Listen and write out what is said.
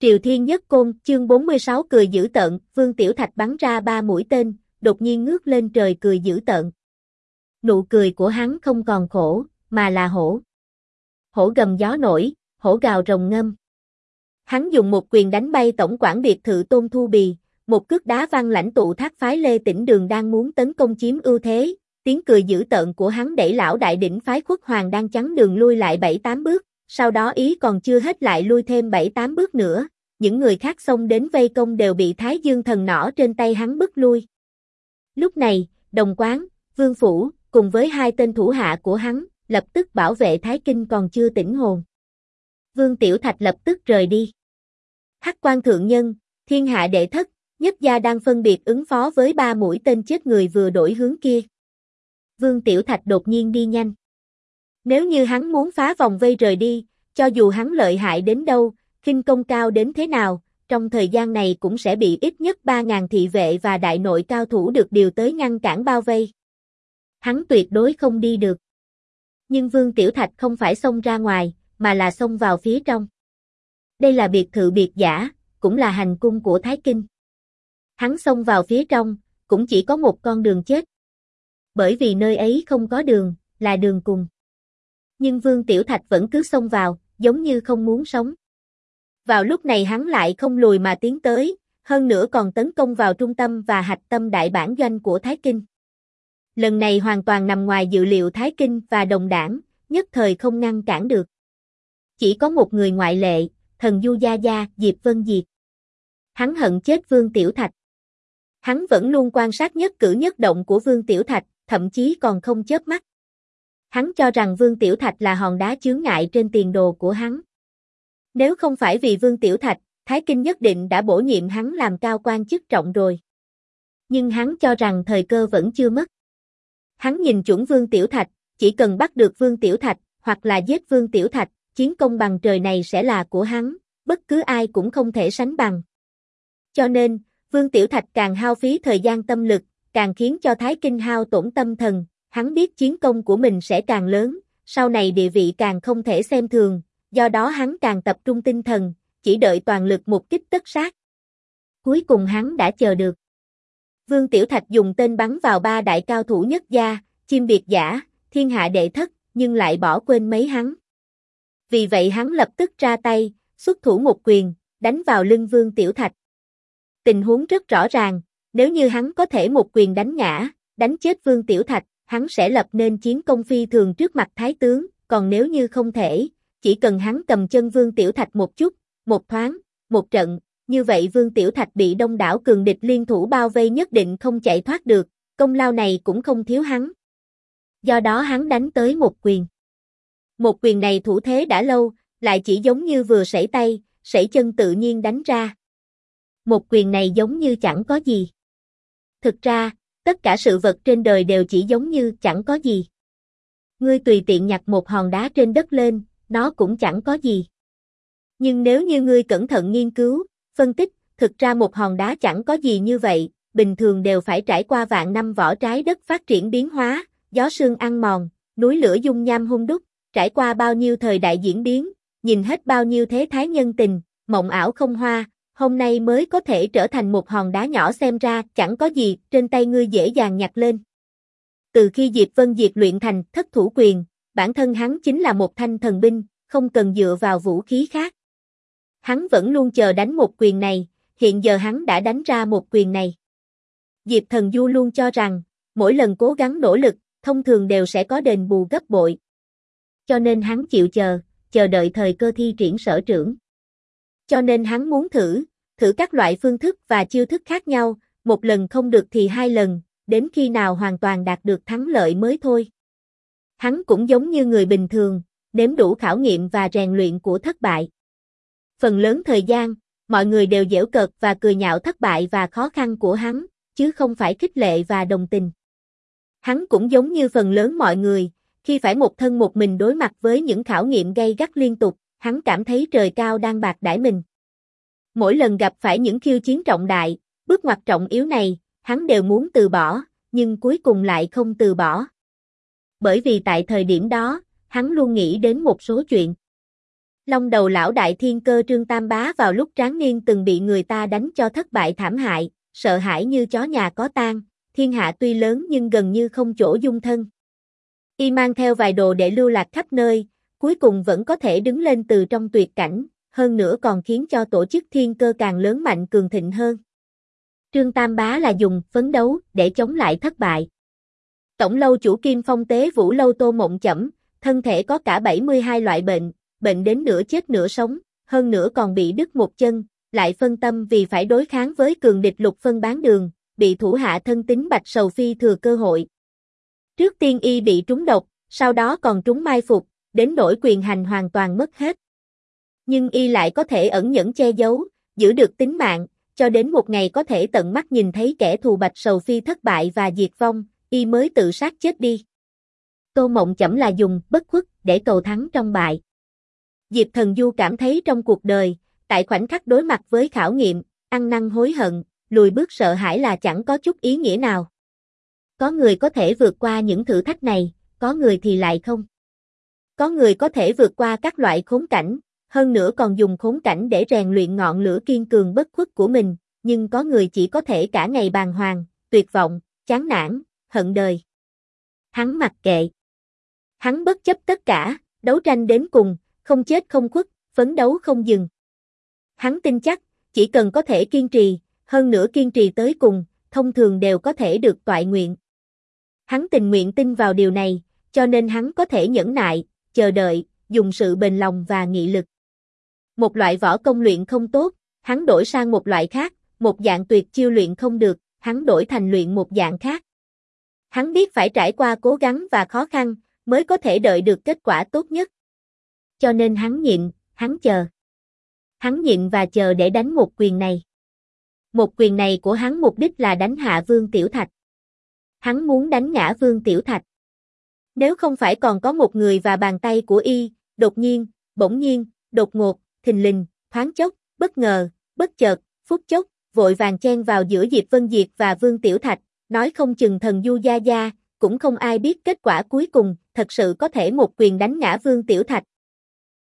Triều Thiên Nhất Côn, chương 46 cười dữ tợn, Vương Tiểu Thạch bắn ra 3 mũi tên, đột nhiên ngước lên trời cười dữ tợn. Nụ cười của hắn không còn khổ, mà là hổ. Hổ gầm gió nổi, hổ gào rồng ngâm. Hắn dùng một quyền đánh bay tổng quản biệt thự Tôn Thu Bì, một cước đá văng lãnh tụ thác phái Lê Tĩnh Đường đang muốn tấn công chiếm ưu thế, tiếng cười dữ tợn của hắn đẩy lão đại đỉnh phái Khuất Hoàng đang chắn đường lui lại 7-8 bước, sau đó ý còn chưa hết lại lui thêm 7-8 bước nữa, những người khác xông đến vây công đều bị Thái Dương thần nỏ trên tay hắn bức lui. Lúc này, Đồng Quán, Vương Phủ, cùng với 2 tên thủ hạ của hắn, lập tức bảo vệ Thái Kinh còn chưa tỉnh hồn. Vương Tiểu Thạch lập tức rời đi. Hắc Quan thượng nhân, Thiên hạ đệ thất, Nhất gia đang phân biệt ứng phó với 3 mũi tên chết người vừa đổi hướng kia. Vương Tiểu Thạch đột nhiên đi nhanh. Nếu như hắn muốn phá vòng vây rời đi, cho dù hắn lợi hại đến đâu, khinh công cao đến thế nào, trong thời gian này cũng sẽ bị ít nhất 3.000 thị vệ và đại nội cao thủ được điều tới ngăn cản bao vây. Hắn tuyệt đối không đi được. Nhưng Vương Tiểu Thạch không phải xông ra ngoài, mà là xông vào phía trong. Đây là biệt thự biệt giả, cũng là hành cung của Thái Kinh. Hắn xông vào phía trong, cũng chỉ có một con đường chết. Bởi vì nơi ấy không có đường, là đường cùng. Nhưng Vương Tiểu Thạch vẫn cứ xông vào, giống như không muốn sống. Vào lúc này hắn lại không lùi mà tiến tới, hơn nữa còn tấn công vào trung tâm và hạch tâm đại bản doanh của Thái Kinh. Lần này hoàn toàn nằm ngoài dự liệu Thái Kinh và đồng đảng, nhất thời không ngăn cản được. Chỉ có một người ngoại lệ, thần Du Gia Gia, Diệp Vân Diệt. Hắn hận chết Vương Tiểu Thạch. Hắn vẫn luôn quan sát nhất cử nhất động của Vương Tiểu Thạch, thậm chí còn không chớp mắt. Hắn cho rằng Vương Tiểu Thạch là hòn đá chướng ngại trên tiền đồ của hắn. Nếu không phải vì Vương Tiểu Thạch, Thái Kinh nhất định đã bổ nhiệm hắn làm cao quan chức trọng rồi. Nhưng hắn cho rằng thời cơ vẫn chưa mất. Hắn nhìn chuẩn Vương Tiểu Thạch, chỉ cần bắt được Vương Tiểu Thạch, hoặc là giết Vương Tiểu Thạch, chiến công bằng trời này sẽ là của hắn, bất cứ ai cũng không thể sánh bằng. Cho nên, Vương Tiểu Thạch càng hao phí thời gian tâm lực, càng khiến cho Thái Kinh hao tổn tâm thần, hắn biết chiến công của mình sẽ càng lớn, sau này địa vị càng không thể xem thường, do đó hắn càng tập trung tinh thần, chỉ đợi toàn lực mục kích tất sát. Cuối cùng hắn đã chờ được. Vương Tiểu Thạch dùng tên bắn vào 3 đại cao thủ Nhất gia, Chim Biệt Giả, Thiên hạ đệ thất, nhưng lại bỏ quên mấy hắn. Vì vậy hắn lập tức ra tay, xuất thủ một quyền, đánh vào lưng Vương Tiểu Thạch. Tình huống rất rõ ràng, nếu như hắn có thể một quyền đánh ngã, đánh chết Vương Tiểu Thạch, hắn sẽ lập nên chiến công phi thường trước mặt Thái tướng, còn nếu như không thể, chỉ cần hắn cầm chân Vương Tiểu Thạch một chút, một thoáng, một trận, như vậy Vương Tiểu Thạch bị đông đảo cường địch liên thủ bao vây nhất định không chạy thoát được, công lao này cũng không thiếu hắn. Do đó hắn đánh tới một quyền. Một quyền này thủ thế đã lâu, lại chỉ giống như vừa sẩy tay, sẩy chân tự nhiên đánh ra. Một quyền này giống như chẳng có gì. Thực ra, tất cả sự vật trên đời đều chỉ giống như chẳng có gì. Ngươi tùy tiện nhặt một hòn đá trên đất lên, nó cũng chẳng có gì. Nhưng nếu như ngươi cẩn thận nghiên cứu, phân tích, thực ra một hòn đá chẳng có gì như vậy, bình thường đều phải trải qua vạn năm vỏ trái đất phát triển biến hóa, gió sương ăn mòn, núi lửa dung nham hun đúc, trải qua bao nhiêu thời đại diễn biến, nhìn hết bao nhiêu thế thái nhân tình, mộng ảo không hoa, hôm nay mới có thể trở thành một hòn đá nhỏ xem ra chẳng có gì, trên tay ngươi dễ dàng nhặt lên. Từ khi Diệp Vân Diệt luyện thành thất thủ quyền, bản thân hắn chính là một thanh thần binh, không cần dựa vào vũ khí khác. Hắn vẫn luôn chờ đánh một quyền này, hiện giờ hắn đã đánh ra một quyền này. Diệp Thần Du luôn cho rằng, mỗi lần cố gắng nỗ lực, thông thường đều sẽ có đền bù gấp bội. Cho nên hắn chịu chờ đợi thời cơ thi triển sở trưởng. Cho nên hắn muốn thử các loại phương thức và chiêu thức khác nhau, một lần không được thì 2 lần, đến khi nào hoàn toàn đạt được thắng lợi mới thôi. Hắn cũng giống như người bình thường, nếm đủ khảo nghiệm và rèn luyện của thất bại. Phần lớn thời gian, mọi người đều giễu cợt và cười nhạo thất bại và khó khăn của hắn, chứ không phải khích lệ và đồng tình. Hắn cũng giống như phần lớn mọi người, khi phải một thân một mình đối mặt với những khảo nghiệm gay gắt liên tục, hắn cảm thấy trời cao đang bạc đãi mình. Mỗi lần gặp phải những khiêu chiến trọng đại, bước ngoặt trọng yếu này, hắn đều muốn từ bỏ, nhưng cuối cùng lại không từ bỏ. Bởi vì tại thời điểm đó, hắn luôn nghĩ đến một số chuyện. Long đầu lão đại thiên cơ Trương Tam Bá vào lúc tráng niên từng bị người ta đánh cho thất bại thảm hại, sợ hãi như chó nhà có tang, thiên hạ tuy lớn nhưng gần như không chỗ dung thân. Y mang theo vài đồ để lưu lạc khắp nơi, cuối cùng vẫn có thể đứng lên từ trong tuyệt cảnh, hơn nữa còn khiến cho tổ chức thiên cơ càng lớn mạnh cường thịnh hơn. Trương Tam Bá là dùng phấn đấu để chống lại thất bại. Tổng lâu chủ Kim Phong Tế Vũ Lâu Tô Mộng Chẩm, thân thể có cả 72 loại bệnh, bệnh đến nửa chết nửa sống, hơn nữa còn bị đứt một chân, lại phân tâm vì phải đối kháng với cường địch Lục Phân Bán Đường, bị thủ hạ thân tín Bạch Sầu Phi thừa cơ hội. Trước tiên y bị trúng độc, sau đó còn trúng mai phục, đến nỗi quyền hành hoàn toàn mất hết. Nhưng y lại có thể ẩn nhẫn che giấu, giữ được tính mạng, cho đến một ngày có thể tận mắt nhìn thấy kẻ thù Bạch Sầu Phi thất bại và diệt vong, y mới tự sát chết đi. Tô Mộng Chẩm là dùng bất khuất để cầu thắng trong bại. Diệp Thần Du cảm thấy trong cuộc đời, tại khoảnh khắc đối mặt với khảo nghiệm, ăn năn hối hận, lùi bước sợ hãi là chẳng có chút ý nghĩa nào. Có người có thể vượt qua những thử thách này, có người thì lại không. Có người có thể vượt qua các loại khốn cảnh, hơn nữa còn dùng khốn cảnh để rèn luyện ngọn lửa kiên cường bất khuất của mình, nhưng có người chỉ có thể cả ngày bàng hoàng, tuyệt vọng, chán nản, hận đời. Hắn mặc kệ. Hắn bất chấp tất cả, đấu tranh đến cùng, không chết không khuất, phấn đấu không dừng. Hắn tin chắc, chỉ cần có thể kiên trì, hơn nữa kiên trì tới cùng, thông thường đều có thể được toại nguyện. Hắn tình nguyện tin vào điều này, cho nên hắn có thể nhẫn nại, chờ đợi, dùng sự bền lòng và nghị lực. Một loại võ công luyện không tốt, hắn đổi sang một loại khác, một dạng tuyệt chiêu luyện không được, hắn đổi thành luyện một dạng khác. Hắn biết phải trải qua cố gắng và khó khăn, mới có thể đợi được kết quả tốt nhất. Cho nên hắn nhịn, hắn chờ. Hắn nhịn và chờ để đánh một quyền này. Một quyền này của hắn mục đích là đánh hạ Vương Tiểu Thạch. Hắn muốn đánh ngã Vương Tiểu Thạch. Nếu không phải còn có một người và bàn tay của y, đột nhiên, bỗng nhiên, đột ngột, thình lình, thoáng chốc, bất ngờ, bất chợt, phút chốc, vội vàng chen vào giữa Diệp Vân Diệt và Vương Tiểu Thạch, nói không chừng thần du gia gia, cũng không ai biết kết quả cuối cùng, thật sự có thể một quyền đánh ngã Vương Tiểu Thạch,